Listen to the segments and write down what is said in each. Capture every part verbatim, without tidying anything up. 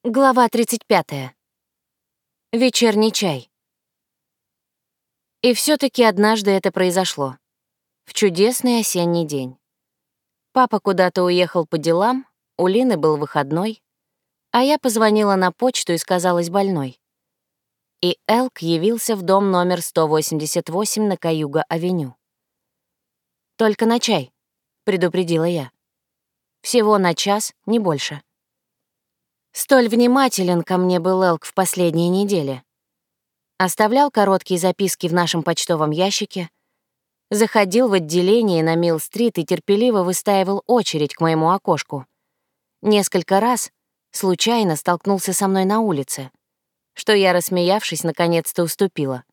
Глава тридцать пятая. Вечерний чай. И все таки однажды это произошло. В чудесный осенний день. Папа куда-то уехал по делам, у Лины был выходной, а я позвонила на почту и сказалась больной. И Элк явился в дом номер сто восемьдесят восемь на Каюга-авеню. «Только на чай», — предупредила я. «Всего на час, не больше». Столь внимателен ко мне был Элк в последние недели. Оставлял короткие записки в нашем почтовом ящике, заходил в отделение на Милл-стрит и терпеливо выстаивал очередь к моему окошку. Несколько раз случайно столкнулся со мной на улице, что я, рассмеявшись, наконец-то уступила.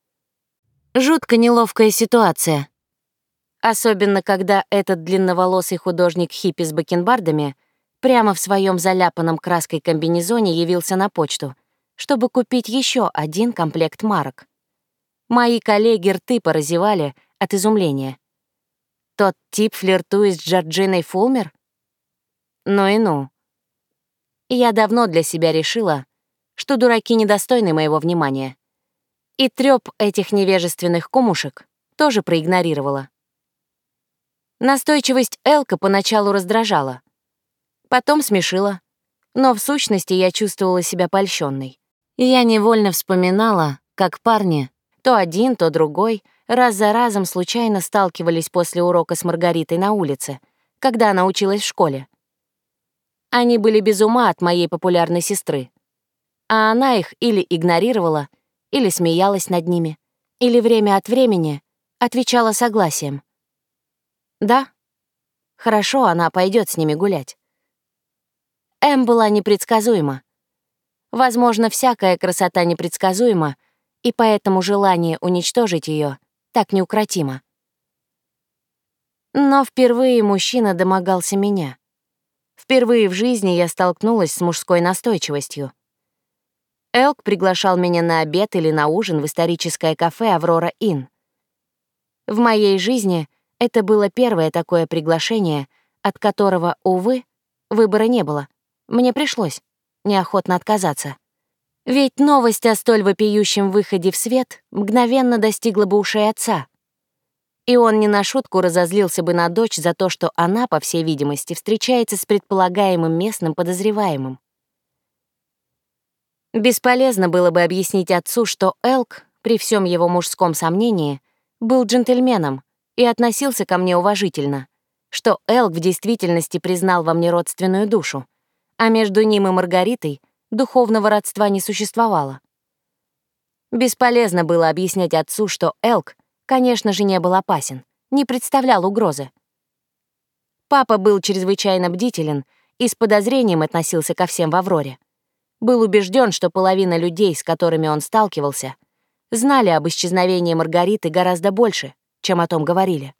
Жутко неловкая ситуация. Особенно, когда этот длинноволосый художник-хиппи с бакенбардами прямо в своем заляпанном краской комбинезоне явился на почту, чтобы купить еще один комплект марок. Мои коллеги рты поразевали от изумления. Тот тип флиртует с Джорджиной Фулмер? Ну и ну. Я давно для себя решила, что дураки недостойны моего внимания. И трёп этих невежественных кумушек тоже проигнорировала. Настойчивость Элка поначалу раздражала. Потом смешила, но в сущности я чувствовала себя польщённой. Я невольно вспоминала, как парни, то один, то другой, раз за разом случайно сталкивались после урока с Маргаритой на улице, когда она училась в школе. Они были без ума от моей популярной сестры, а она их или игнорировала, или смеялась над ними, или время от времени отвечала согласием. Да, хорошо, она пойдет с ними гулять. Эм была непредсказуема. Возможно, всякая красота непредсказуема, и поэтому желание уничтожить ее так неукротимо. Но впервые мужчина домогался меня. Впервые в жизни я столкнулась с мужской настойчивостью. Элк приглашал меня на обед или на ужин в историческое кафе «Аврора Инн». В моей жизни это было первое такое приглашение, от которого, увы, выбора не было. Мне пришлось неохотно отказаться. Ведь новость о столь вопиющем выходе в свет мгновенно достигла бы ушей отца. И он не на шутку разозлился бы на дочь за то, что она, по всей видимости, встречается с предполагаемым местным подозреваемым. Бесполезно было бы объяснить отцу, что Элк, при всем его мужском сомнении, был джентльменом и относился ко мне уважительно, что Элк в действительности признал во мне родственную душу, а между ним и Маргаритой духовного родства не существовало. Бесполезно было объяснять отцу, что Элк, конечно же, не был опасен, не представлял угрозы. Папа был чрезвычайно бдителен и с подозрением относился ко всем в Авроре. Был убежден, что половина людей, с которыми он сталкивался, знали об исчезновении Маргариты гораздо больше, чем о том говорили.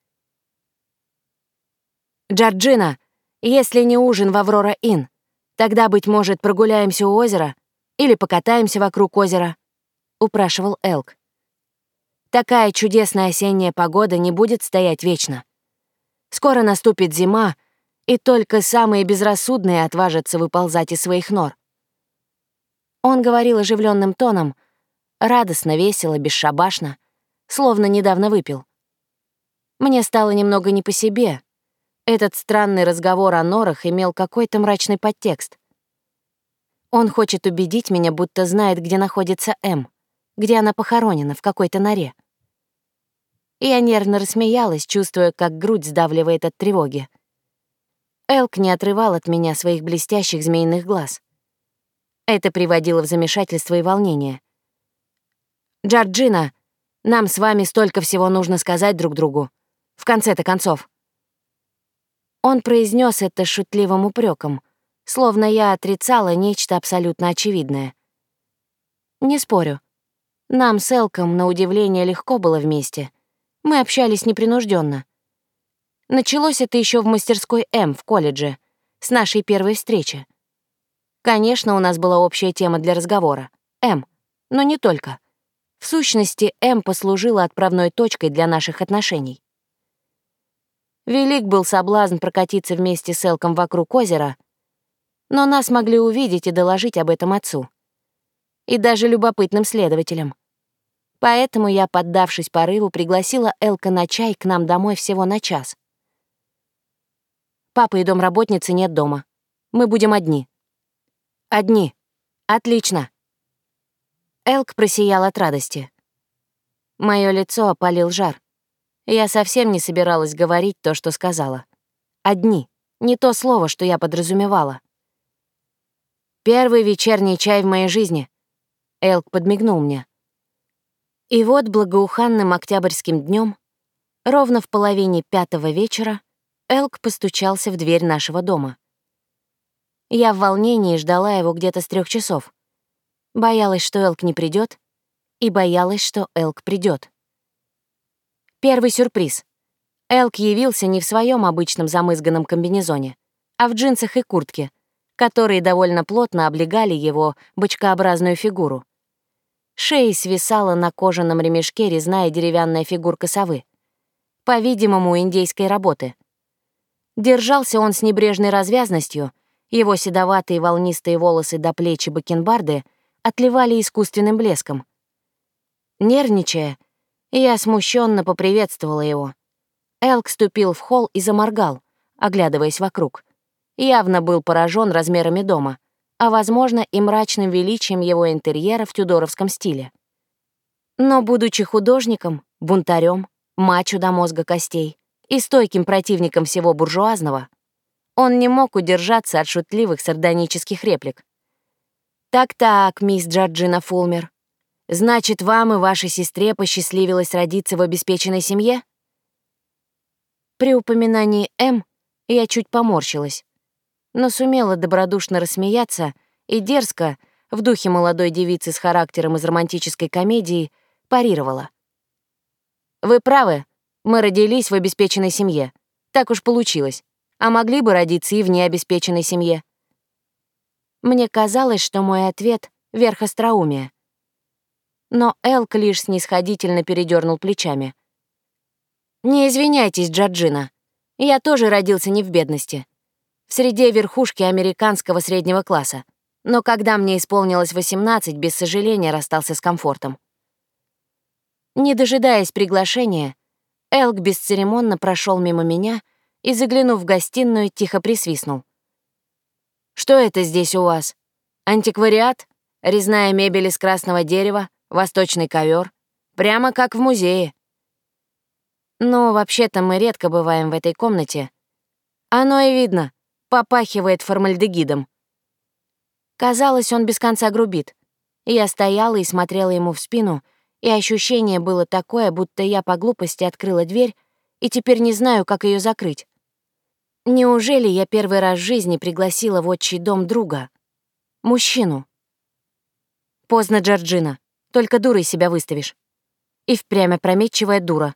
«Джорджина, если не ужин в Аврора Инн, тогда, быть может, прогуляемся у озера или покатаемся вокруг озера», — упрашивал Элк. «Такая чудесная осенняя погода не будет стоять вечно. Скоро наступит зима, и только самые безрассудные отважатся выползать из своих нор». Он говорил оживленным тоном, радостно, весело, бесшабашно, словно недавно выпил. Мне стало немного не по себе. Этот странный разговор о норах имел какой-то мрачный подтекст. Он хочет убедить меня, будто знает, где находится Эм, где она похоронена, в какой-то норе. Я нервно рассмеялась, чувствуя, как грудь сдавливает от тревоги. Элк не отрывал от меня своих блестящих змеиных глаз. Это приводило в замешательство и волнение. «Джорджина, нам с вами столько всего нужно сказать друг другу. В конце-то концов». Он произнес это шутливым упреком, словно я отрицала нечто абсолютно очевидное. Не спорю. Нам с Элком, на удивление, легко было вместе. Мы общались непринужденно. Началось это еще в мастерской М в колледже, с нашей первой встречи. Конечно, у нас была общая тема для разговора — М, но не только. В сущности, М послужила отправной точкой для наших отношений. Велик был соблазн прокатиться вместе с Элком вокруг озера, но нас могли увидеть и доложить об этом отцу. И даже любопытным следователям. Поэтому я, поддавшись порыву, пригласила Элка на чай к нам домой всего на час. Папы и домработницы нет дома. Мы будем одни. Одни. Отлично. Элк просиял от радости. Моё лицо опалил жар. Я совсем не собиралась говорить то, что сказала. Одни. Не то слово, что я подразумевала. Первый вечерний чай в моей жизни. Элк подмигнул мне. И вот благоуханным октябрьским днем, ровно в половине пятого вечера, Элк постучался в дверь нашего дома. Я в волнении ждала его где-то с трех часов. Боялась, что Элк не придет, и боялась, что Элк придет. Первый сюрприз. Элк явился не в своем обычном замызганном комбинезоне, а в джинсах и куртке, которые довольно плотно облегали его бочкообразную фигуру. Шеей свисала на кожаном ремешке резная деревянная фигурка совы, по-видимому, индейской работы. Держался он с небрежной развязностью, его седоватые волнистые волосы до плеч и бакенбарды отливали искусственным блеском. Нервничая, я смущенно поприветствовала его. Элк ступил в холл и заморгал, оглядываясь вокруг. Явно был поражен размерами дома, а, возможно, и мрачным величием его интерьера в тюдоровском стиле. Но, будучи художником, бунтарем, мачо до мозга костей и стойким противником всего буржуазного, он не мог удержаться от шутливых сардонических реплик. «Так-так, мисс Джорджина Фулмер, значит, вам и вашей сестре посчастливилось родиться в обеспеченной семье?» При упоминании «М» я чуть поморщилась, но сумела добродушно рассмеяться и дерзко, в духе молодой девицы с характером из романтической комедии, парировала. «Вы правы, мы родились в обеспеченной семье. Так уж получилось. А могли бы родиться и в необеспеченной семье». Мне казалось, что мой ответ — верх остроумия. Но Элк лишь снисходительно передернул плечами. «Не извиняйтесь, Джорджина. Я тоже родился не в бедности. В среде верхушки американского среднего класса. Но когда мне исполнилось восемнадцать, без сожаления расстался с комфортом». Не дожидаясь приглашения, Элк бесцеремонно прошел мимо меня и, заглянув в гостиную, тихо присвистнул. «Что это здесь у вас? Антиквариат? Резная мебель из красного дерева? Восточный ковер? Прямо как в музее». «Ну, вообще-то мы редко бываем в этой комнате. Оно и видно, попахивает формальдегидом». Казалось, он без конца грубит. Я стояла и смотрела ему в спину, и ощущение было такое, будто я по глупости открыла дверь и теперь не знаю, как ее закрыть. Неужели я первый раз в жизни пригласила в отчий дом друга? Мужчину. Поздно, Джорджина. Только дурой себя выставишь. И впрямь опрометчивая дура.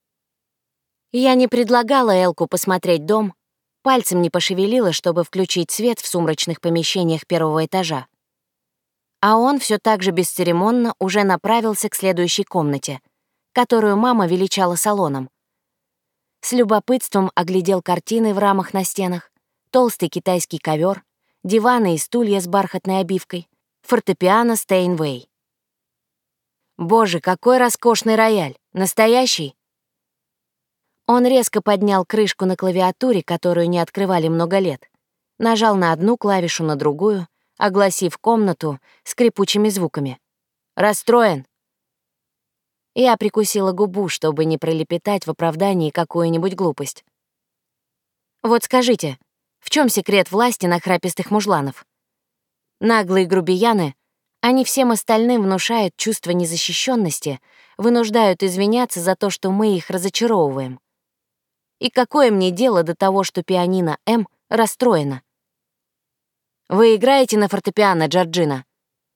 Я не предлагала Элку посмотреть дом, пальцем не пошевелила, чтобы включить свет в сумрачных помещениях первого этажа. А он все так же бесцеремонно уже направился к следующей комнате, которую мама величала салоном. С любопытством оглядел картины в рамах на стенах, толстый китайский ковер, диваны и стулья с бархатной обивкой, фортепиано Стейнвей. Боже, какой роскошный рояль! Настоящий? Он резко поднял крышку на клавиатуре, которую не открывали много лет, нажал на одну клавишу, на другую, огласив комнату скрипучими звуками. «Расстроен». Я прикусила губу, чтобы не пролепетать в оправдании какую-нибудь глупость. Вот скажите, в чем секрет власти нахрапистых мужланов? Наглые грубияны, они всем остальным внушают чувство незащищенности, вынуждают извиняться за то, что мы их разочаровываем. И какое мне дело до того, что пианино М расстроено? «Вы играете на фортепиано, Джорджина?»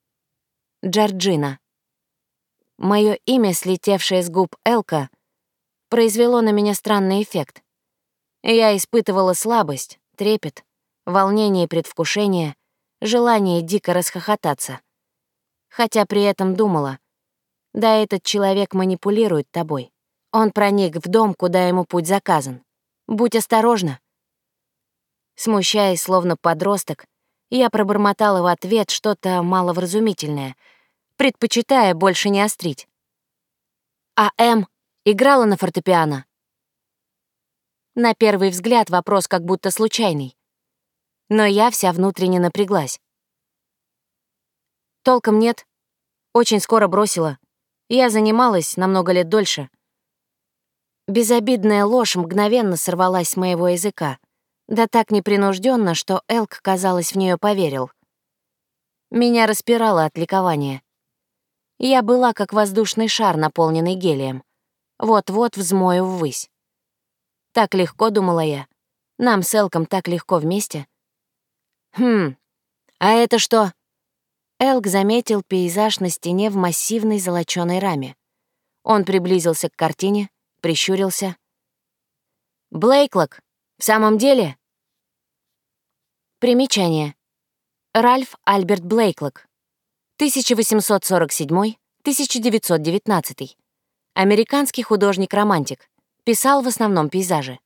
Джорджина. Моё имя, слетевшее с губ Элка, произвело на меня странный эффект. Я испытывала слабость, трепет, волнение и предвкушение, желание дико расхохотаться. Хотя при этом думала, да этот человек манипулирует тобой. Он проник в дом, куда ему путь заказан. Будь осторожна. Смущаясь, словно подросток, Я пробормотала в ответ что-то маловразумительное, предпочитая больше не острить. А М играла на фортепиано. На первый взгляд вопрос как будто случайный. Но я вся внутренне напряглась. Толком нет. Очень скоро бросила. Я занималась намного лет дольше. Безобидная ложь мгновенно сорвалась с моего языка. Да так непринужденно, что Элк, казалось, в нее поверил. Меня распирало от ликования. Я была как воздушный шар, наполненный гелием. Вот-вот взмою ввысь. Так легко, думала я. Нам с Элком так легко вместе. Хм, а это что? Элк заметил пейзаж на стене в массивной золочёной раме. Он приблизился к картине, прищурился. «Блейклок, в самом деле?» Примечание. Ральф Альберт Блейклок. тысяча восемьсот сорок седьмой — тысяча девятьсот девятнадцатый. Американский художник-романтик. Писал в основном пейзажи.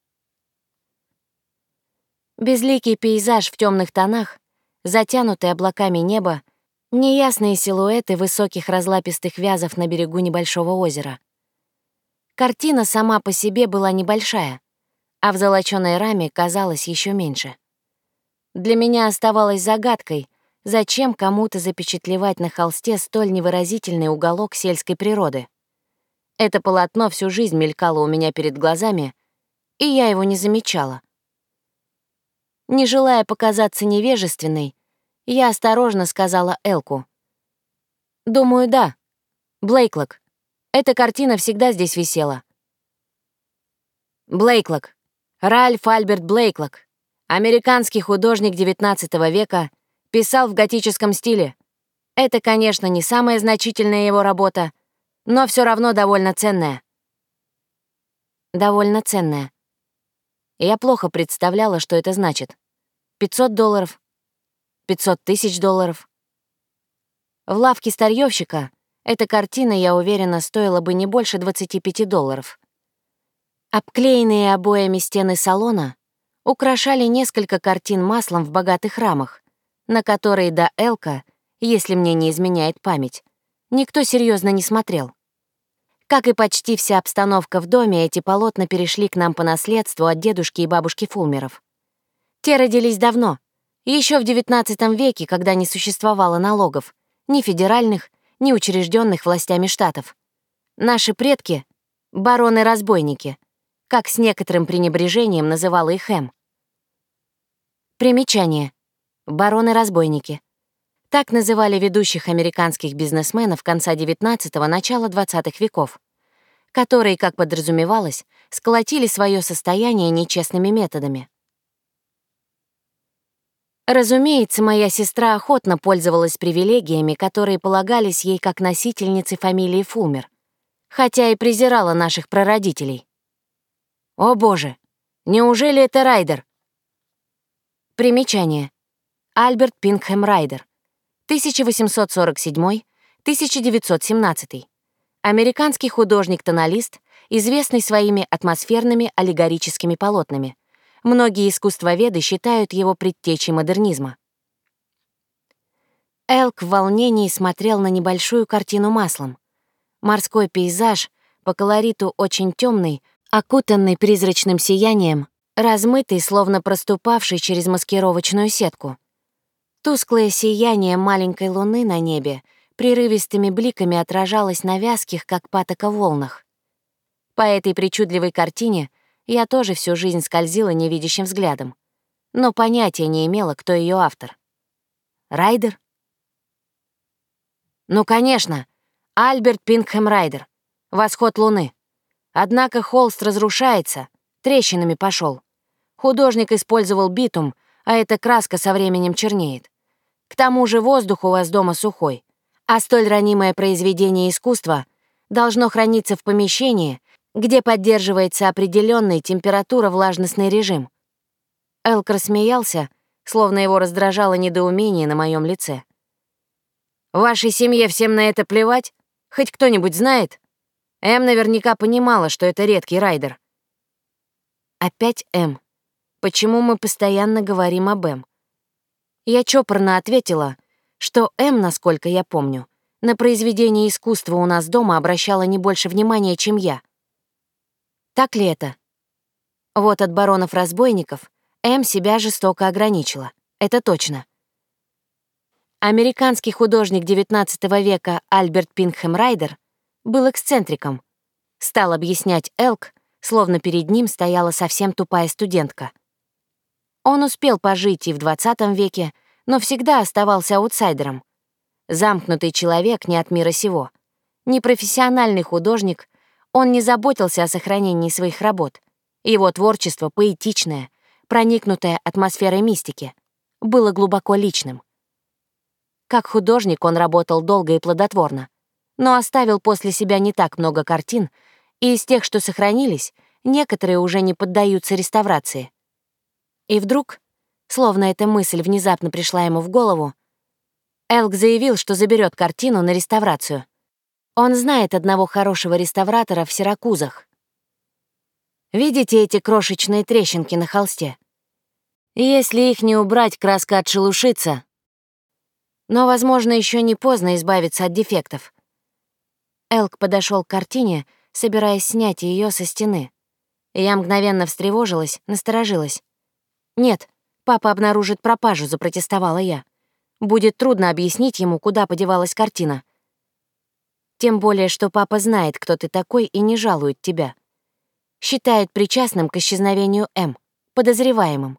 Безликий пейзаж в темных тонах, затянутый облаками небо, неясные силуэты высоких разлапистых вязов на берегу небольшого озера. Картина сама по себе была небольшая, а в золочёной раме казалась еще меньше. Для меня оставалось загадкой, зачем кому-то запечатлевать на холсте столь невыразительный уголок сельской природы. Это полотно всю жизнь мелькало у меня перед глазами, и я его не замечала. Не желая показаться невежественной, я осторожно сказала Элку. «Думаю, да. Блейклок. Эта картина всегда здесь висела». Блейклок. Ральф Альберт Блейклок. Американский художник девятнадцатого века, писал в готическом стиле. Это, конечно, не самая значительная его работа, но все равно довольно ценная. Довольно ценная. Я плохо представляла, что это значит. пятьсот долларов. пятьсот тысяч долларов. В лавке старьёвщика эта картина, я уверена, стоила бы не больше двадцати пяти долларов. Обклеенные обоями стены салона украшали несколько картин маслом в богатых рамах, на которые до Элка, если мне не изменяет память, никто серьезно не смотрел. Как и почти вся обстановка в доме, эти полотна перешли к нам по наследству от дедушки и бабушки Фулмеров. Те родились давно, еще в девятнадцатом веке, когда не существовало налогов, ни федеральных, ни учрежденных властями штатов. Наши предки — бароны-разбойники, как с некоторым пренебрежением называла их Эм. Примечание. Бароны-разбойники. Так называли ведущих американских бизнесменов конца девятнадцатого — начала двадцатых веков, которые, как подразумевалось, сколотили свое состояние нечестными методами. Разумеется, моя сестра охотно пользовалась привилегиями, которые полагались ей как носительнице фамилии Фулмер, хотя и презирала наших прародителей. О боже, неужели это Райдер? Примечание. Альберт Пингхэм Райдер. тысяча восемьсот сорок седьмой — тысяча девятьсот семнадцатый. Американский художник-тоналист, известный своими атмосферными аллегорическими полотнами. Многие искусствоведы считают его предтечей модернизма. Элк в волнении смотрел на небольшую картину маслом. Морской пейзаж, по колориту очень темный, окутанный призрачным сиянием, размытый, словно проступавший через маскировочную сетку. Тусклое сияние маленькой луны на небе прерывистыми бликами отражалось на вязких, как патока, волнах. По этой причудливой картине я тоже всю жизнь скользила невидящим взглядом, но понятия не имела, кто ее автор. Райдер? Ну, конечно, Альберт Пингхэм Райдер. «Восход луны». Однако холст разрушается, трещинами пошел. Художник использовал битум, а эта краска со временем чернеет. К тому же воздух у вас дома сухой, а столь ранимое произведение искусства должно храниться в помещении, где поддерживается определенный температура-влажностный режим. Элк рассмеялся, словно его раздражало недоумение на моем лице. «В вашей семье всем на это плевать? Хоть кто-нибудь знает?» Эм наверняка понимала, что это редкий Райдер. Опять Эм. Почему мы постоянно говорим об Эм? Я чопорно ответила, что М, насколько я помню, на произведение искусства у нас дома обращала не больше внимания, чем я. Так ли это? Вот от баронов-разбойников М себя жестоко ограничила. Это точно. Американский художник девятнадцатого века Альберт Пинкхэм Райдер был эксцентриком. Стал объяснять Элк, словно перед ним стояла совсем тупая студентка. Он успел пожить и в двадцатом веке, но всегда оставался аутсайдером. Замкнутый человек не от мира сего. Непрофессиональный художник, он не заботился о сохранении своих работ. Его творчество поэтичное, проникнутое атмосферой мистики, было глубоко личным. Как художник он работал долго и плодотворно, но оставил после себя не так много картин, и из тех, что сохранились, некоторые уже не поддаются реставрации. И вдруг, словно эта мысль внезапно пришла ему в голову, Элк заявил, что заберет картину на реставрацию. Он знает одного хорошего реставратора в Сиракузах. Видите эти крошечные трещинки на холсте? Если их не убрать, краска отшелушится. Но, возможно, еще не поздно избавиться от дефектов. Элк подошел к картине, собираясь снять ее со стены. Я мгновенно встревожилась, насторожилась. «Нет, папа обнаружит пропажу», — запротестовала я. «Будет трудно объяснить ему, куда подевалась картина. Тем более, что папа знает, кто ты такой, и не жалует тебя. Считает причастным к исчезновению М, подозреваемым».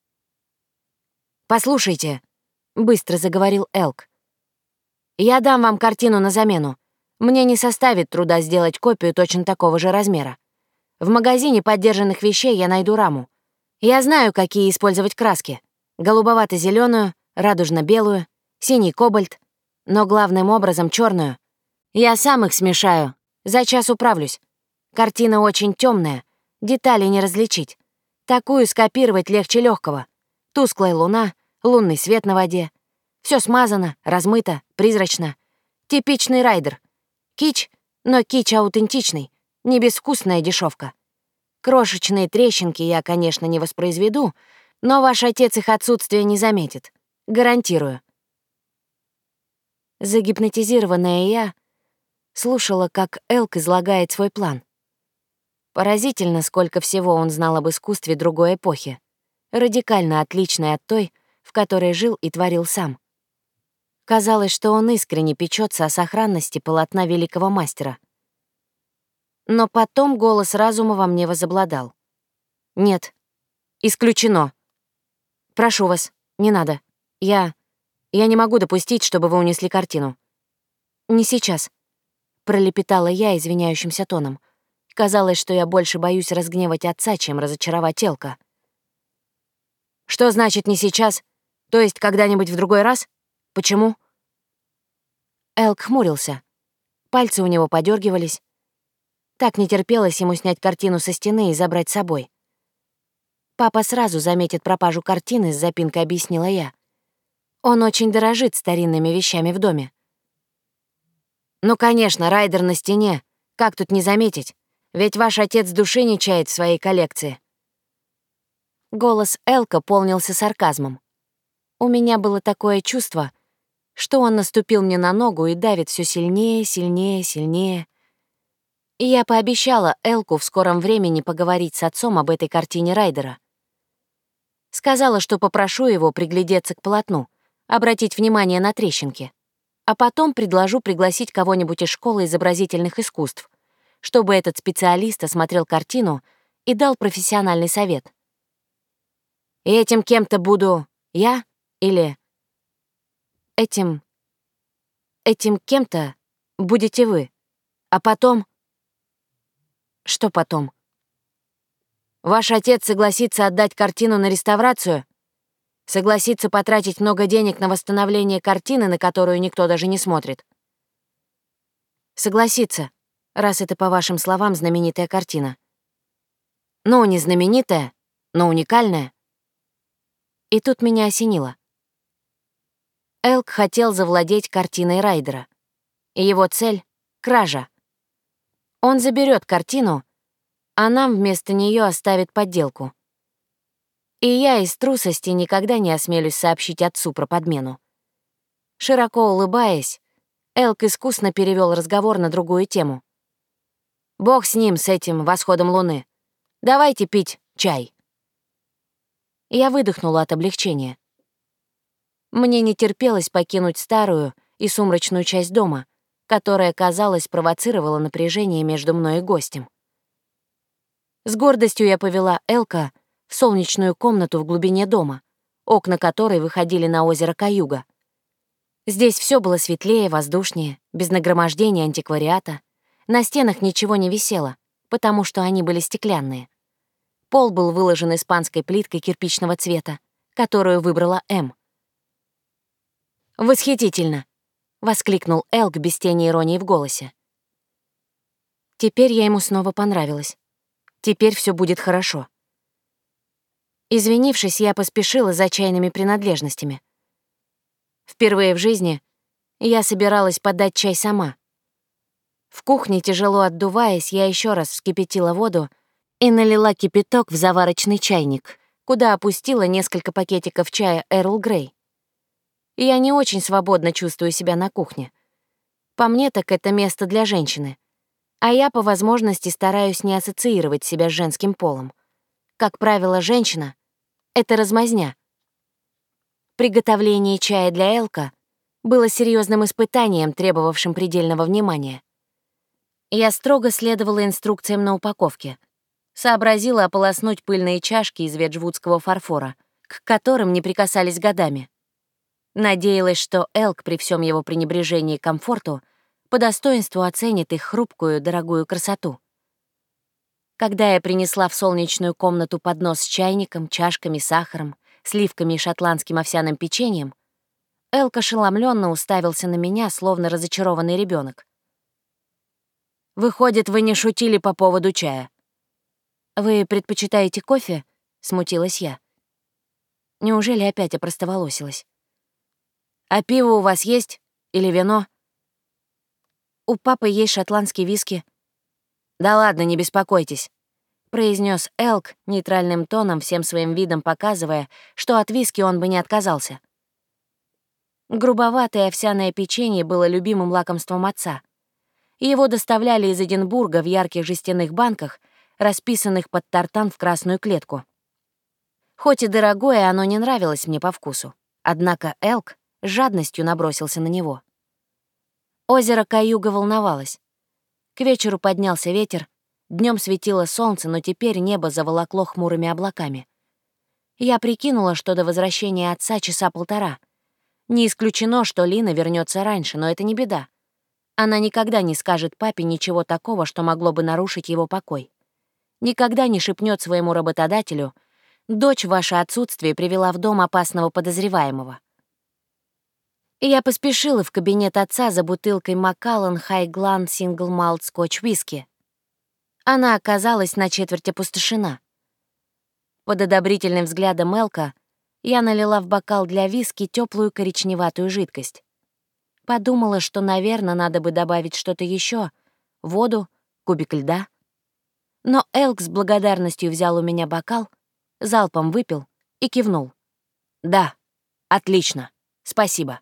«Послушайте», — быстро заговорил Элк. «Я дам вам картину на замену. Мне не составит труда сделать копию точно такого же размера. В магазине подержанных вещей я найду раму. Я знаю, какие использовать краски. Голубовато-зеленую, радужно-белую, синий кобальт, но главным образом черную. Я сам их смешаю. За час управлюсь. Картина очень темная, детали не различить. Такую скопировать легче легкого. Тусклая луна, лунный свет на воде. Все смазано, размыто, призрачно. Типичный райдер. Кич, но кич аутентичный, не безвкусная дешевка. Крошечные трещинки я, конечно, не воспроизведу, но ваш отец их отсутствие не заметит. Гарантирую. Загипнотизированная я слушала, как Элк излагает свой план. Поразительно, сколько всего он знал об искусстве другой эпохи, радикально отличной от той, в которой жил и творил сам. Казалось, что он искренне печется о сохранности полотна великого мастера. Но потом голос разума во мне возобладал. «Нет, исключено. Прошу вас, не надо. Я... я не могу допустить, чтобы вы унесли картину. Не сейчас», — пролепетала я извиняющимся тоном. Казалось, что я больше боюсь разгневать отца, чем разочаровать Элка. «Что значит «не сейчас»? То есть когда-нибудь в другой раз? Почему?» Элк хмурился. Пальцы у него подергивались. Так не терпелось ему снять картину со стены и забрать с собой. «Папа сразу заметит пропажу картины», — с запинкой объяснила я. «Он очень дорожит старинными вещами в доме». «Ну, конечно, райдер на стене. Как тут не заметить? Ведь ваш отец души не чает в своей коллекции». Голос Элка полнился сарказмом. У меня было такое чувство, что он наступил мне на ногу и давит все сильнее, сильнее, сильнее. И я пообещала Элку в скором времени поговорить с отцом об этой картине Райдера. Сказала, что попрошу его приглядеться к полотну, обратить внимание на трещинки, а потом предложу пригласить кого-нибудь из школы изобразительных искусств, чтобы этот специалист осмотрел картину и дал профессиональный совет. И этим кем-то буду я или... Этим... Этим кем-то будете вы. А потом... Что потом? Ваш отец согласится отдать картину на реставрацию? Согласится потратить много денег на восстановление картины, на которую никто даже не смотрит? Согласится, раз это, по вашим словам, знаменитая картина. Ну, не знаменитая, но уникальная. И тут меня осенило. Элк хотел завладеть картиной Райдера. И его цель — кража. Он заберет картину, а нам вместо нее оставит подделку. И я из трусости никогда не осмелюсь сообщить отцу про подмену. Широко улыбаясь, Элк искусно перевел разговор на другую тему. «Бог с ним, с этим восходом луны. Давайте пить чай». Я выдохнула от облегчения. Мне не терпелось покинуть старую и сумрачную часть дома, которая, казалось, провоцировала напряжение между мной и гостем. С гордостью я повела Элка в солнечную комнату в глубине дома, окна которой выходили на озеро Каюга. Здесь все было светлее, воздушнее, без нагромождения антиквариата. На стенах ничего не висело, потому что они были стеклянные. Пол был выложен испанской плиткой кирпичного цвета, которую выбрала М. «Восхитительно!» — воскликнул Элк без тени иронии в голосе. Теперь я ему снова понравилась. Теперь все будет хорошо. Извинившись, я поспешила за чайными принадлежностями. Впервые в жизни я собиралась подать чай сама. В кухне, тяжело отдуваясь, я еще раз вскипятила воду и налила кипяток в заварочный чайник, куда опустила несколько пакетиков чая Эрл Грей. Я не очень свободно чувствую себя на кухне. По мне, так это место для женщины. А я по возможности стараюсь не ассоциировать себя с женским полом. Как правило, женщина — это размазня. Приготовление чая для Элка было серьезным испытанием, требовавшим предельного внимания. Я строго следовала инструкциям на упаковке. Сообразила ополоснуть пыльные чашки из веджвудского фарфора, к которым не прикасались годами. Надеялась, что Элк при всем его пренебрежении к комфорту по достоинству оценит их хрупкую, дорогую красоту. Когда я принесла в солнечную комнату поднос с чайником, чашками, сахаром, сливками и шотландским овсяным печеньем, Элк ошеломленно уставился на меня, словно разочарованный ребенок. «Выходит, вы не шутили по поводу чая?» «Вы предпочитаете кофе?» — смутилась я. Неужели опять опростоволосилась? «А пиво у вас есть? Или вино?» «У папы есть шотландский виски». «Да ладно, не беспокойтесь», — произнес Элк нейтральным тоном, всем своим видом показывая, что от виски он бы не отказался. Грубоватое овсяное печенье было любимым лакомством отца. Его доставляли из Эдинбурга в ярких жестяных банках, расписанных под тартан в красную клетку. Хоть и дорогое, оно не нравилось мне по вкусу. Однако Элк с жадностью набросился на него. Озеро Каюга волновалось. К вечеру поднялся ветер, днем светило солнце, но теперь небо заволокло хмурыми облаками. Я прикинула, что до возвращения отца часа полтора. Не исключено, что Лина вернется раньше, но это не беда. Она никогда не скажет папе ничего такого, что могло бы нарушить его покой. Никогда не шепнет своему работодателю: «Дочь в ваше отсутствие привела в дом опасного подозреваемого». И я поспешила в кабинет отца за бутылкой Macallan High Glen Single Malt Scotch Whisky. Она оказалась на четверть опустошена. Под одобрительным взглядом Элка я налила в бокал для виски теплую коричневатую жидкость. Подумала, что, наверное, надо бы добавить что-то еще: воду, кубик льда. Но Элк с благодарностью взял у меня бокал, залпом выпил и кивнул. «Да, отлично, спасибо».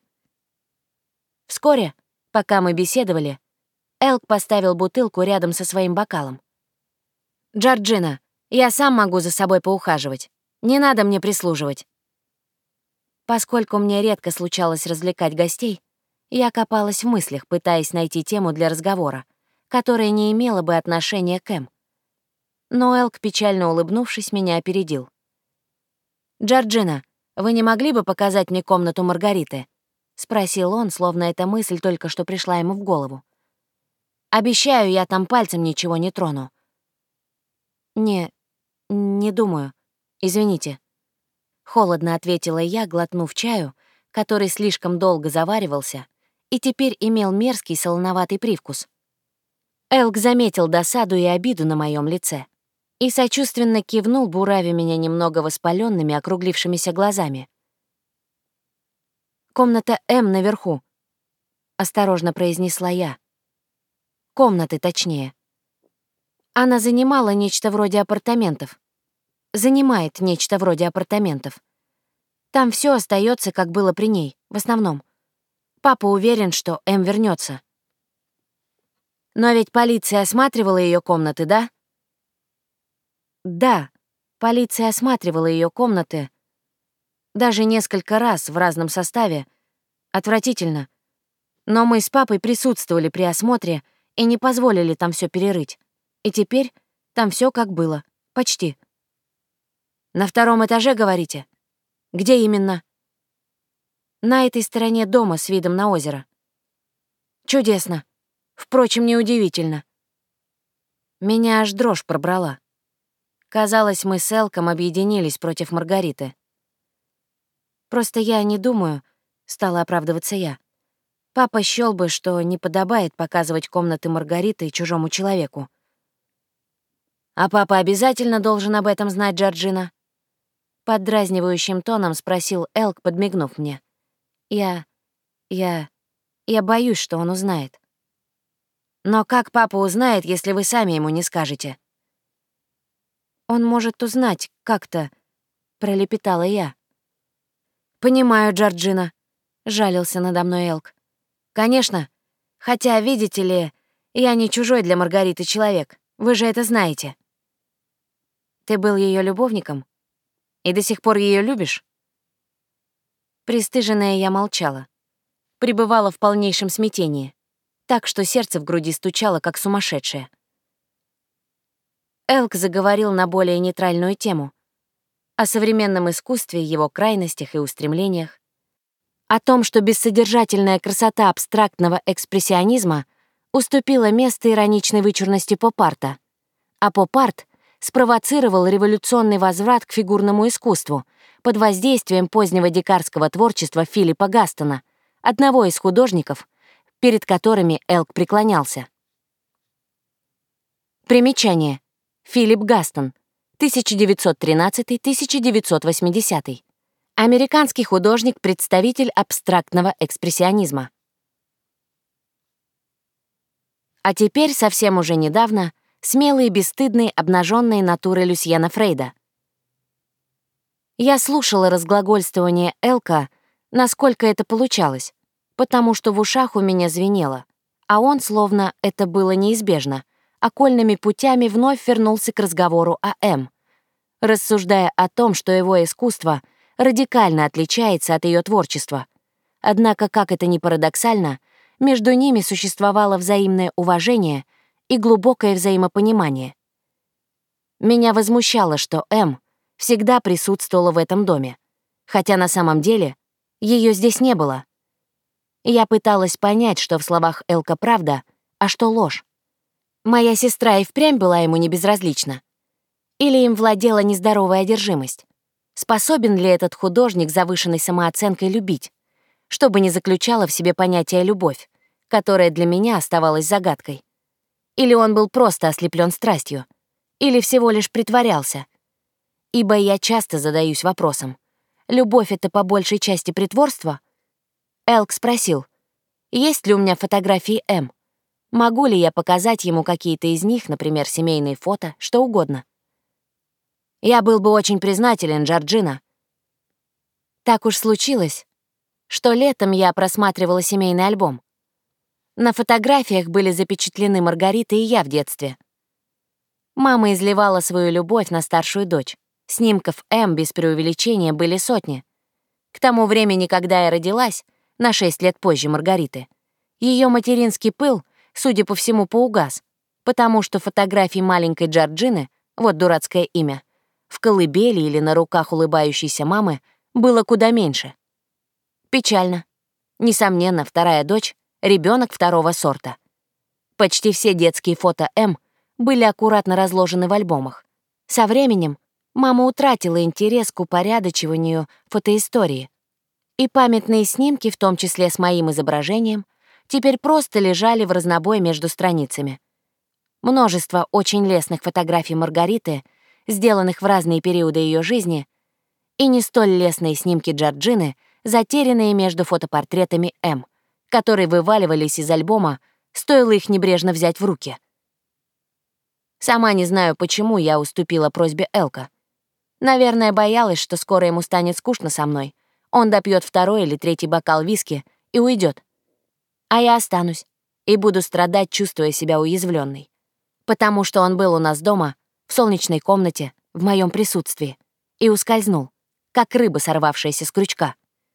Вскоре, пока мы беседовали, Элк поставил бутылку рядом со своим бокалом. «Джорджина, я сам могу за собой поухаживать. Не надо мне прислуживать». Поскольку мне редко случалось развлекать гостей, я копалась в мыслях, пытаясь найти тему для разговора, которая не имела бы отношения к Эм. Но Элк, печально улыбнувшись, меня опередил. «Джорджина, вы не могли бы показать мне комнату Маргариты?» — спросил он, словно эта мысль только что пришла ему в голову. «Обещаю, я там пальцем ничего не трону». «Не, не думаю. Извините». Холодно ответила я, глотнув чаю, который слишком долго заваривался и теперь имел мерзкий солоноватый привкус. Элк заметил досаду и обиду на моем лице и сочувственно кивнул, буравя меня немного воспаленными, округлившимися глазами. «Комната М наверху», — осторожно произнесла я. «Комнаты, точнее. Она занимала нечто вроде апартаментов». занимает нечто вроде апартаментов. Там все остается, как было при ней, в основном. Папа уверен, что Эм вернется. Но ведь полиция осматривала ее комнаты, да? Да, полиция осматривала ее комнаты даже несколько раз в разном составе. Отвратительно. Но мы с папой присутствовали при осмотре и не позволили там все перерыть. И теперь там все как было. Почти. На втором этаже, говорите? Где именно? На этой стороне дома с видом на озеро. Чудесно. Впрочем, неудивительно. Меня аж дрожь пробрала. Казалось, мы с Элком объединились против Маргариты. Просто я не думаю, стала оправдываться я. Папа счёл бы, что не подобает показывать комнаты Маргариты чужому человеку. «А папа обязательно должен об этом знать, Джорджина?» Поддразнивающим тоном спросил Элк, подмигнув мне. Я... я... я боюсь, что он узнает. «Но как папа узнает, если вы сами ему не скажете?» «Он может узнать как-то», — пролепетала я. «Понимаю, Джорджина», — жалился надо мной Элк. «Конечно. Хотя, видите ли, я не чужой для Маргариты человек. Вы же это знаете». «Ты был ее любовником? И до сих пор ее любишь?» Пристыженная я молчала. Пребывала в полнейшем смятении, так что сердце в груди стучало, как сумасшедшее. Элк заговорил на более нейтральную тему — о современном искусстве, его крайностях и устремлениях, о том, что бессодержательная красота абстрактного экспрессионизма уступила место ироничной вычурности поп-арта, а поп-арт спровоцировал революционный возврат к фигурному искусству под воздействием позднего дикарского творчества Филиппа Гастона, одного из художников, перед которыми Элк преклонялся. Примечание. Филипп Гастон, тысяча девятьсот тринадцатый — тысяча девятьсот восьмидесятый. Американский художник-представитель абстрактного экспрессионизма. А теперь, совсем уже недавно, смелые и бесстыдные обнаженные натуры Люсьена Фрейда. Я слушала разглагольствование Элка, насколько это получалось, потому что в ушах у меня звенело, а он, словно это было неизбежно, окольными путями вновь вернулся к разговору о М, рассуждая о том, что его искусство радикально отличается от ее творчества. Однако, как это ни парадоксально, между ними существовало взаимное уважение и глубокое взаимопонимание. Меня возмущало, что М всегда присутствовала в этом доме, хотя на самом деле ее здесь не было. Я пыталась понять, что в словах Элка правда, а что ложь. Моя сестра и впрямь была ему не безразлична. Или им владела нездоровая одержимость? Способен ли этот художник с завышенной самооценкой любить, что бы ни заключало в себе понятие «любовь», которое для меня оставалось загадкой? Или он был просто ослеплен страстью? Или всего лишь притворялся? Ибо я часто задаюсь вопросом, любовь — это по большей части притворство? Элк спросил, есть ли у меня фотографии М? Могу ли я показать ему какие-то из них, например, семейные фото, что угодно? Я был бы очень признателен, Джорджина. Так уж случилось, что летом я просматривала семейный альбом. На фотографиях были запечатлены Маргарита и я в детстве. Мама изливала свою любовь на старшую дочь. Снимков М без преувеличения были сотни. К тому времени, когда я родилась, на шесть лет позже Маргариты, ее материнский пыл, судя по всему, поугас, потому что фотографий маленькой Джорджины, вот дурацкое имя, в колыбели или на руках улыбающейся мамы было куда меньше. Печально. Несомненно, вторая дочь — ребенок второго сорта. Почти все детские фото М были аккуратно разложены в альбомах. Со временем мама утратила интерес к упорядочиванию фотоистории, и памятные снимки, в том числе с моим изображением, теперь просто лежали в разнобой между страницами. Множество очень лестных фотографий Маргариты, сделанных в разные периоды ее жизни, и не столь лестные снимки Джорджины, затерянные между фотопортретами М, которые вываливались из альбома, стоило их небрежно взять в руки. Сама не знаю, почему я уступила просьбе Элка. Наверное, боялась, что скоро ему станет скучно со мной. Он допьет второй или третий бокал виски и уйдет. А я останусь и буду страдать, чувствуя себя уязвленной. Потому что он был у нас дома, в солнечной комнате, в моем присутствии, и ускользнул, как рыба, сорвавшаяся с крючка.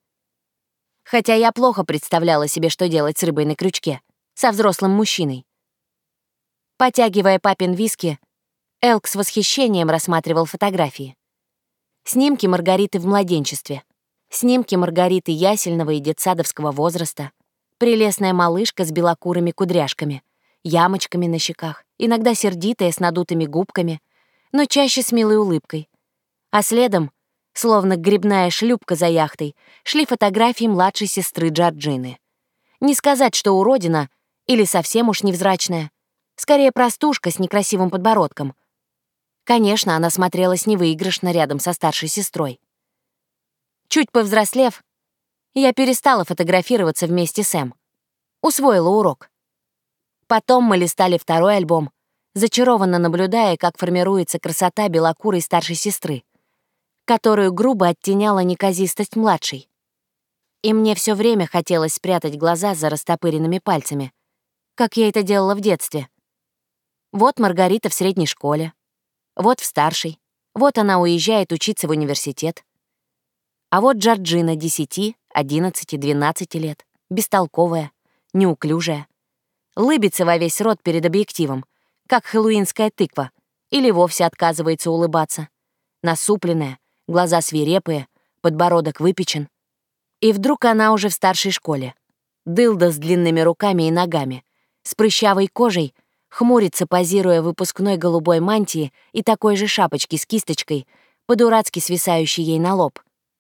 Хотя я плохо представляла себе, что делать с рыбой на крючке, со взрослым мужчиной. Потягивая папин виски, Элк с восхищением рассматривал фотографии. Снимки Маргариты в младенчестве, снимки Маргариты ясельного и детсадовского возраста, прелестная малышка с белокурыми кудряшками, ямочками на щеках, иногда сердитая с надутыми губками, но чаще с милой улыбкой. А следом, словно грибная шлюпка за яхтой, шли фотографии младшей сестры Джорджины. Не сказать, что уродина или совсем уж невзрачная, скорее простушка с некрасивым подбородком. Конечно, она смотрелась невыигрышно рядом со старшей сестрой. Чуть повзрослев, я перестала фотографироваться вместе с Эм. Усвоила урок. Потом мы листали второй альбом, зачарованно наблюдая, как формируется красота белокурой старшей сестры, которую грубо оттеняла неказистость младшей. И мне все время хотелось спрятать глаза за растопыренными пальцами, как я это делала в детстве. Вот Маргарита в средней школе, вот в старшей, вот она уезжает учиться в университет. А вот Джорджина десяти, одиннадцати, двенадцати лет, бестолковая, неуклюжая, лыбится во весь рот перед объективом, как хэллоуинская тыква, или вовсе отказывается улыбаться. Насупленная, глаза свирепые, подбородок выпечен. И вдруг она уже в старшей школе. Дылда с длинными руками и ногами, с прыщавой кожей, хмурится, позируя в выпускной голубой мантии и такой же шапочке с кисточкой, по-дурацки свисающей ей на лоб.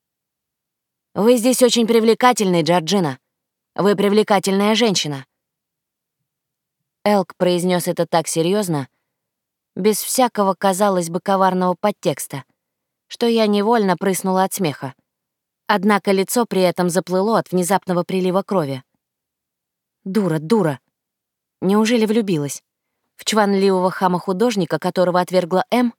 «Вы здесь очень привлекательны, Джорджина. Вы привлекательная женщина». Элк произнес это так серьезно, без всякого, казалось бы, коварного подтекста, что я невольно прыснула от смеха. Однако лицо при этом заплыло от внезапного прилива крови. Дура, дура. Неужели влюбилась? В чванливого хама-художника, которого отвергла Эм?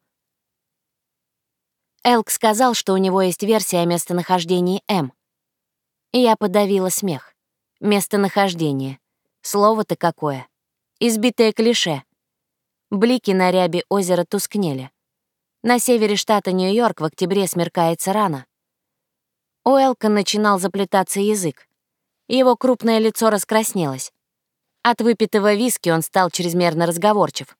Элк сказал, что у него есть версия о местонахождении Эм. И я подавила смех. Местонахождение. Слово-то какое. Избитое клише. Блики на рябе озера тускнели. На севере штата Нью-Йорк в октябре смеркается рано. У Элка начинал заплетаться язык. Его крупное лицо раскраснелось. От выпитого виски он стал чрезмерно разговорчив.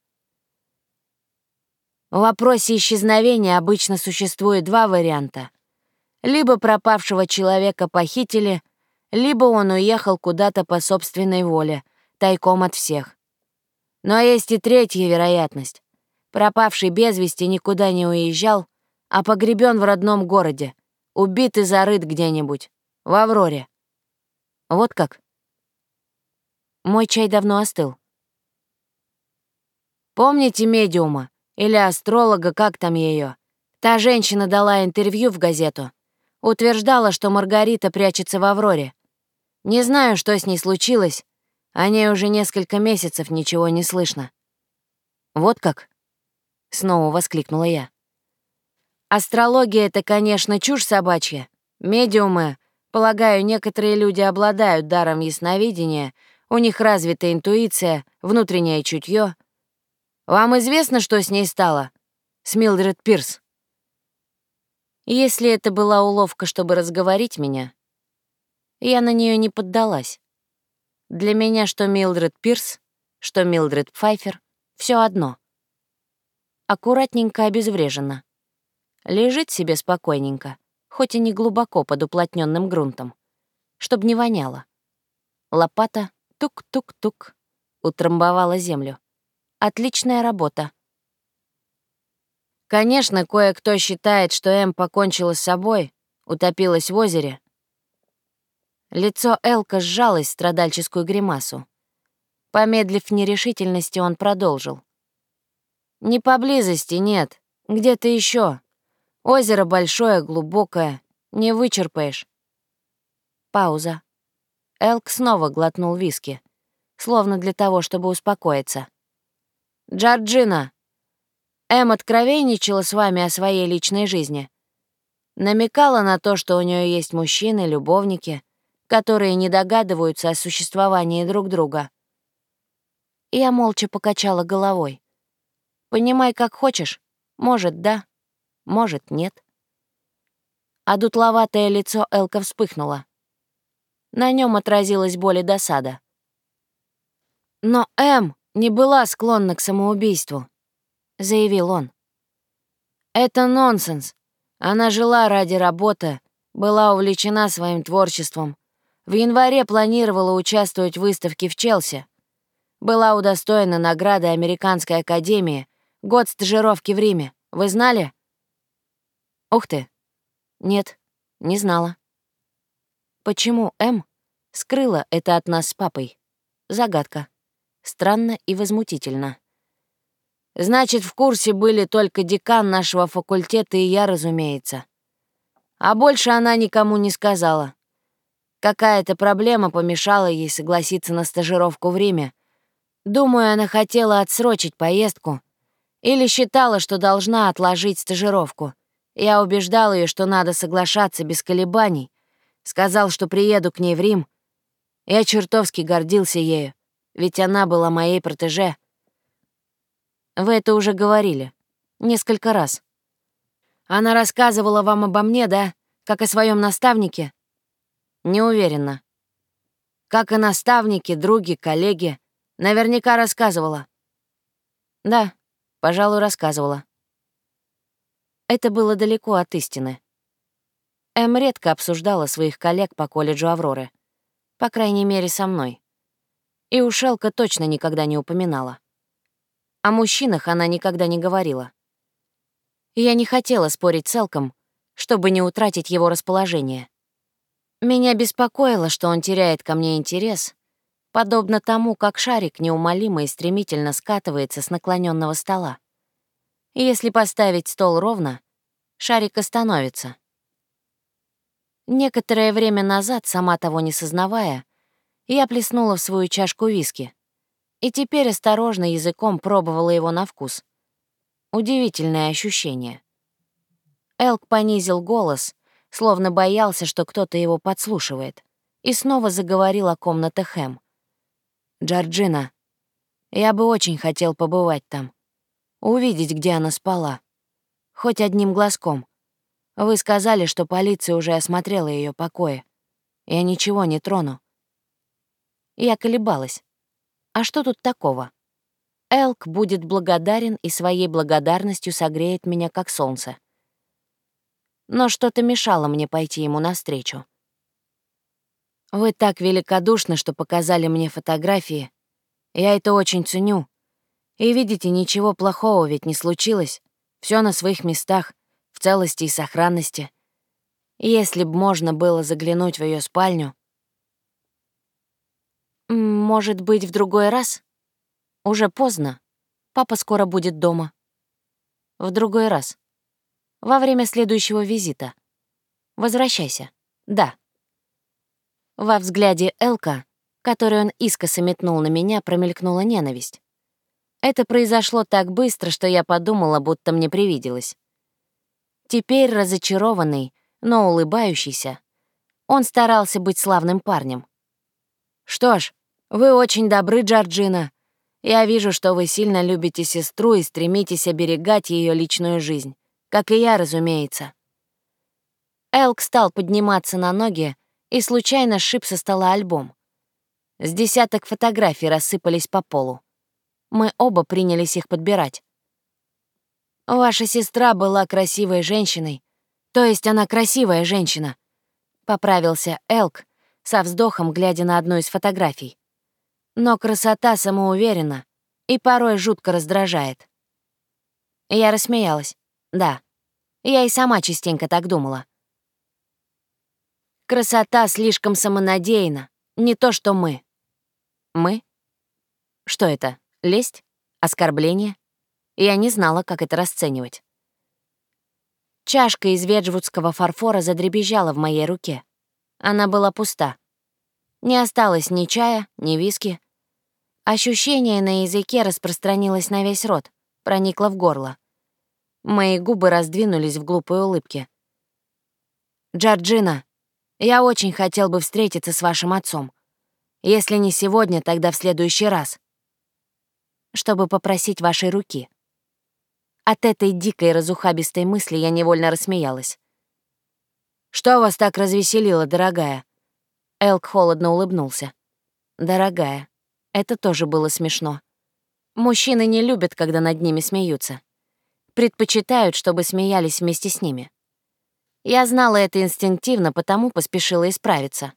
В вопросе исчезновения обычно существует два варианта. Либо пропавшего человека похитили, либо он уехал куда-то по собственной воле, тайком от всех. Но есть и третья вероятность. Пропавший без вести никуда не уезжал, а погребен в родном городе, убит и зарыт где-нибудь, в Авроре. Вот как? Мой чай давно остыл. Помните медиума или астролога, как там ее? Та женщина дала интервью в газету. Утверждала, что Маргарита прячется в Авроре. Не знаю, что с ней случилось. О ней уже несколько месяцев ничего не слышно. Вот как? Снова воскликнула я. Астрология — это, конечно, чушь собачья. Медиумы, полагаю, некоторые люди обладают даром ясновидения, у них развита интуиция, внутреннее чутье. Вам известно, что с ней стало? С Милдред Пирс? Если это была уловка, чтобы разговорить меня, я на нее не поддалась. Для меня что Милдред Пирс, что Милдред Пфайфер — все одно. Аккуратненько обезврежено. Лежит себе спокойненько, хоть и не глубоко под уплотненным грунтом, чтоб не воняло. Лопата тук-тук-тук утрамбовала землю. Отличная работа. Конечно, кое-кто считает, что Эм покончила с собой, утопилась в озере. Лицо Элка сжалось в страдальческую гримасу. Помедлив в нерешительности, он продолжил. «Не поблизости, нет. Где-то еще. Озеро большое, глубокое. Не вычерпаешь». Пауза. Элк снова глотнул виски, словно для того, чтобы успокоиться. «Джорджина, Эм откровенничала с вами о своей личной жизни. Намекала на то, что у нее есть мужчины, любовники, которые не догадываются о существовании друг друга. Я молча покачала головой. Понимай, как хочешь. Может, да, может, нет. А дутловатое лицо Элка вспыхнуло. На нем отразилась боль и досада. «Но Эм не была склонна к самоубийству», — заявил он. «Это нонсенс. Она жила ради работы, была увлечена своим творчеством. В январе планировала участвовать в выставке в Челси. Была удостоена награды Американской академии, год стажировки в Риме. Вы знали?» «Ух ты! Нет, не знала». Почему Эм скрыла это от нас с папой? Загадка. Странно и возмутительно. Значит, в курсе были только декан нашего факультета и я, разумеется. А больше она никому не сказала. Какая-то проблема помешала ей согласиться на стажировку в Риме. Думаю, она хотела отсрочить поездку или считала, что должна отложить стажировку. Я убеждал ее, что надо соглашаться без колебаний. Сказал, что приеду к ней в Рим. Я чертовски гордился ею, ведь она была моей протеже. Вы это уже говорили. Несколько раз. Она рассказывала вам обо мне, да? Как о своем наставнике? Не уверена. Как и наставники, други, коллеги. Наверняка рассказывала. Да, пожалуй, рассказывала. Это было далеко от истины. Эм редко обсуждала своих коллег по колледжу Авроры. По крайней мере, со мной. И у Шелка точно никогда не упоминала. О мужчинах она никогда не говорила. И я не хотела спорить с Элком, чтобы не утратить его расположение. Меня беспокоило, что он теряет ко мне интерес, подобно тому, как шарик неумолимо и стремительно скатывается с наклоненного стола. И если поставить стол ровно, шарик остановится. Некоторое время назад, сама того не сознавая, я плеснула в свою чашку виски и теперь осторожно языком пробовала его на вкус. Удивительное ощущение. Элк понизил голос, словно боялся, что кто-то его подслушивает, и снова заговорил о комнатах Эм. «Джорджина, я бы очень хотел побывать там, увидеть, где она спала. Хоть одним глазком. Вы сказали, что полиция уже осмотрела ее покои. Я ничего не трону». Я колебалась. А что тут такого? Элк будет благодарен и своей благодарностью согреет меня, как солнце. Но что-то мешало мне пойти ему навстречу. «Вы так великодушны, что показали мне фотографии. Я это очень ценю. И видите, ничего плохого ведь не случилось. Все на своих местах, в целости и сохранности. Если б можно было заглянуть в ее спальню...» «Может быть, в другой раз? Уже поздно. Папа скоро будет дома. В другой раз. Во время следующего визита. Возвращайся. Да». Во взгляде Элка, который он искоса метнул на меня, промелькнула ненависть. Это произошло так быстро, что я подумала, будто мне привиделось. Теперь разочарованный, но улыбающийся, он старался быть славным парнем. «Что ж, вы очень добры, Джорджина. Я вижу, что вы сильно любите сестру и стремитесь оберегать ее личную жизнь. Как и я, разумеется». Элк стал подниматься на ноги и случайно сшиб со стола альбом. С десяток фотографий рассыпались по полу. Мы оба принялись их подбирать. «Ваша сестра была красивой женщиной. То есть она красивая женщина», — поправился Элк, со вздохом глядя на одну из фотографий. «Но красота самоуверена и порой жутко раздражает». Я рассмеялась. Да, я и сама частенько так думала. Красота слишком самонадеяна, не то что мы. Мы? Что это, лесть? Оскорбление? Я не знала, как это расценивать. Чашка из веджвудского фарфора задребезжала в моей руке. Она была пуста. Не осталось ни чая, ни виски. Ощущение на языке распространилось на весь рот, проникло в горло. Мои губы раздвинулись в глупой улыбке. «Джорджина, я очень хотел бы встретиться с вашим отцом. Если не сегодня, тогда в следующий раз. Чтобы попросить вашей руки». От этой дикой разухабистой мысли я невольно рассмеялась. «Что вас так развеселило, дорогая?» Элк холодно улыбнулся. «Дорогая». Это тоже было смешно. Мужчины не любят, когда над ними смеются. Предпочитают, чтобы смеялись вместе с ними. Я знала это инстинктивно, потому поспешила исправиться.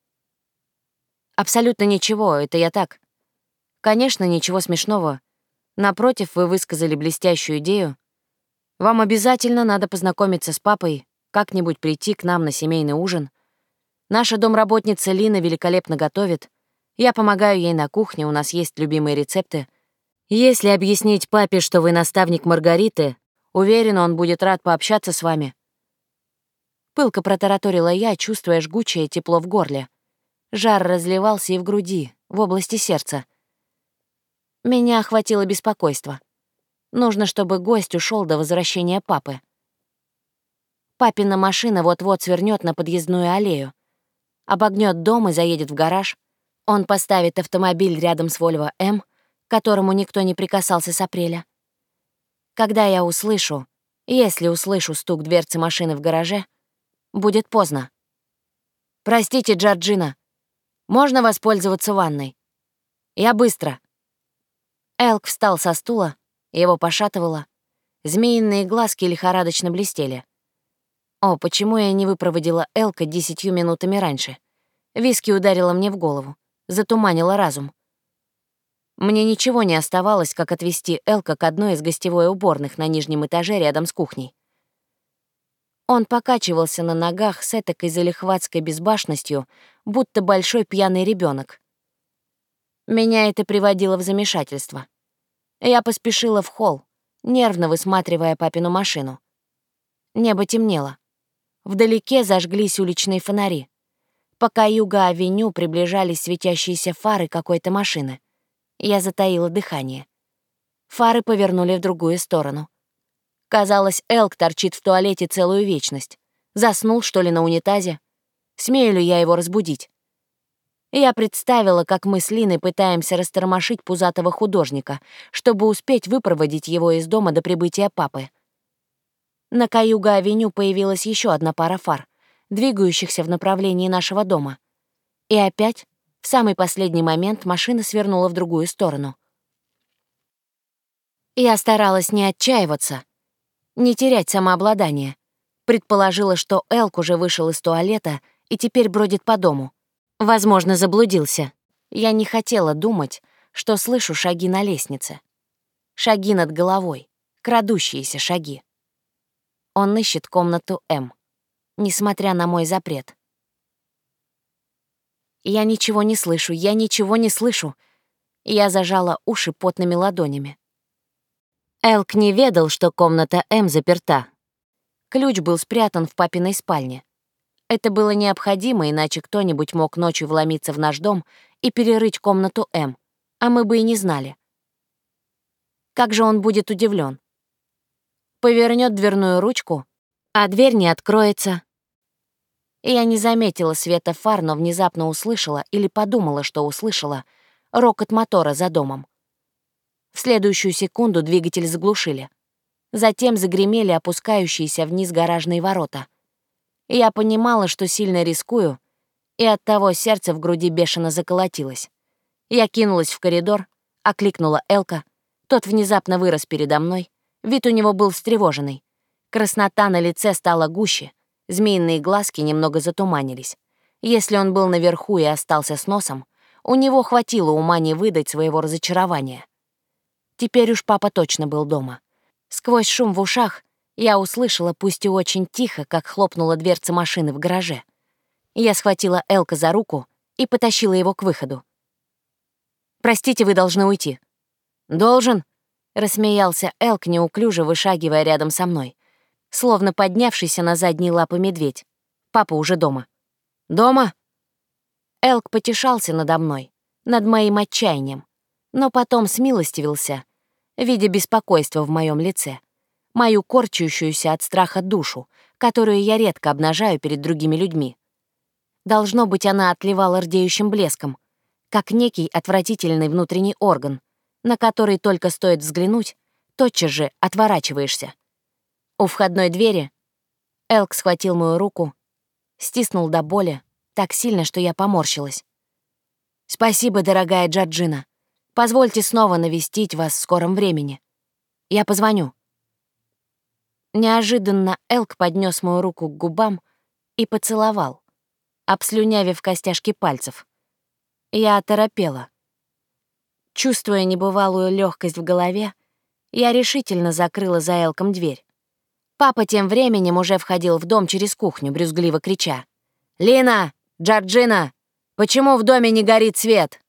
Абсолютно ничего, это я так. Конечно, ничего смешного. Напротив, вы высказали блестящую идею. Вам обязательно надо познакомиться с папой, как-нибудь прийти к нам на семейный ужин. Наша домработница Лина великолепно готовит. Я помогаю ей на кухне, у нас есть любимые рецепты. Если объяснить папе, что вы наставник Маргариты, уверена, он будет рад пообщаться с вами. Пылко протараторила я, чувствуя жгучее тепло в горле. Жар разливался и в груди, в области сердца. Меня охватило беспокойство. Нужно, чтобы гость ушел до возвращения папы. Папина машина вот-вот свернет на подъездную аллею. Обогнет дом и заедет в гараж. Он поставит автомобиль рядом с Volvo M, к которому никто не прикасался с апреля. Когда я услышу, если услышу стук дверцы машины в гараже, будет поздно. «Простите, Джорджина, можно воспользоваться ванной? Я быстро». Элк встал со стула, его пошатывало. Змеиные глазки лихорадочно блестели. О, почему я не выпроводила Элка десятью минутами раньше? Виски ударила мне в голову, затуманила разум. Мне ничего не оставалось, как отвезти Элка к одной из гостевой уборных на нижнем этаже рядом с кухней. Он покачивался на ногах с этакой залихватской безбашенностью, будто большой пьяный ребенок. Меня это приводило в замешательство. Я поспешила в холл, нервно высматривая папину машину. Небо темнело. Вдалеке зажглись уличные фонари. По Каюга-авеню приближались светящиеся фары какой-то машины. Я затаила дыхание. Фары повернули в другую сторону. Казалось, Элк торчит в туалете целую вечность. Заснул, что ли, на унитазе? Смею ли я его разбудить? Я представила, как мы с Линой пытаемся растормошить пузатого художника, чтобы успеть выпроводить его из дома до прибытия папы. На Каюга-авеню появилась еще одна пара фар, двигающихся в направлении нашего дома. И опять, в самый последний момент, машина свернула в другую сторону. Я старалась не отчаиваться, не терять самообладание. Предположила, что Элк уже вышел из туалета и теперь бродит по дому. Возможно, заблудился. Я не хотела думать, что слышу шаги на лестнице. Шаги над головой, крадущиеся шаги. Он ищет комнату М, несмотря на мой запрет. Я ничего не слышу, я ничего не слышу. Я зажала уши потными ладонями. Элк не ведал, что комната М заперта. Ключ был спрятан в папиной спальне. Это было необходимо, иначе кто-нибудь мог ночью вломиться в наш дом и перерыть комнату М, а мы бы и не знали. Как же он будет удивлен? Повернет дверную ручку, а дверь не откроется. Я не заметила света фар, но внезапно услышала или подумала, что услышала рокот мотора за домом. В следующую секунду двигатель заглушили. Затем загремели опускающиеся вниз гаражные ворота. Я понимала, что сильно рискую, и оттого сердце в груди бешено заколотилось. Я кинулась в коридор, окликнула Элка. Тот внезапно вырос передо мной. Вид у него был встревоженный. Краснота на лице стала гуще, змеиные глазки немного затуманились. Если он был наверху и остался с носом, у него хватило ума не выдать своего разочарования. Теперь уж папа точно был дома. Сквозь шум в ушах я услышала, пусть и очень тихо, как хлопнула дверца машины в гараже. Я схватила Элка за руку и потащила его к выходу. «Простите, вы должны уйти». «Должен?» — рассмеялся Элк, неуклюже вышагивая рядом со мной, словно поднявшийся на задние лапы медведь. Папа уже дома. «Дома?» Элк потешался надо мной, над моим отчаянием, но потом смилостивился, видя беспокойство в моем лице. мою корчащуюся от страха душу, которую я редко обнажаю перед другими людьми. Должно быть, она отливала рдеющим блеском, как некий отвратительный внутренний орган, на который только стоит взглянуть, тотчас же отворачиваешься. У входной двери Элк схватил мою руку, стиснул до боли, так сильно, что я поморщилась. «Спасибо, дорогая Джорджина. Позвольте снова навестить вас в скором времени. Я позвоню». Неожиданно Элк поднес мою руку к губам и поцеловал, обслюнявив костяшки пальцев. Я оторопела. Чувствуя небывалую легкость в голове, я решительно закрыла за Элком дверь. Папа тем временем уже входил в дом через кухню, брюзгливо крича: «Лина! Джорджина! Почему в доме не горит свет?»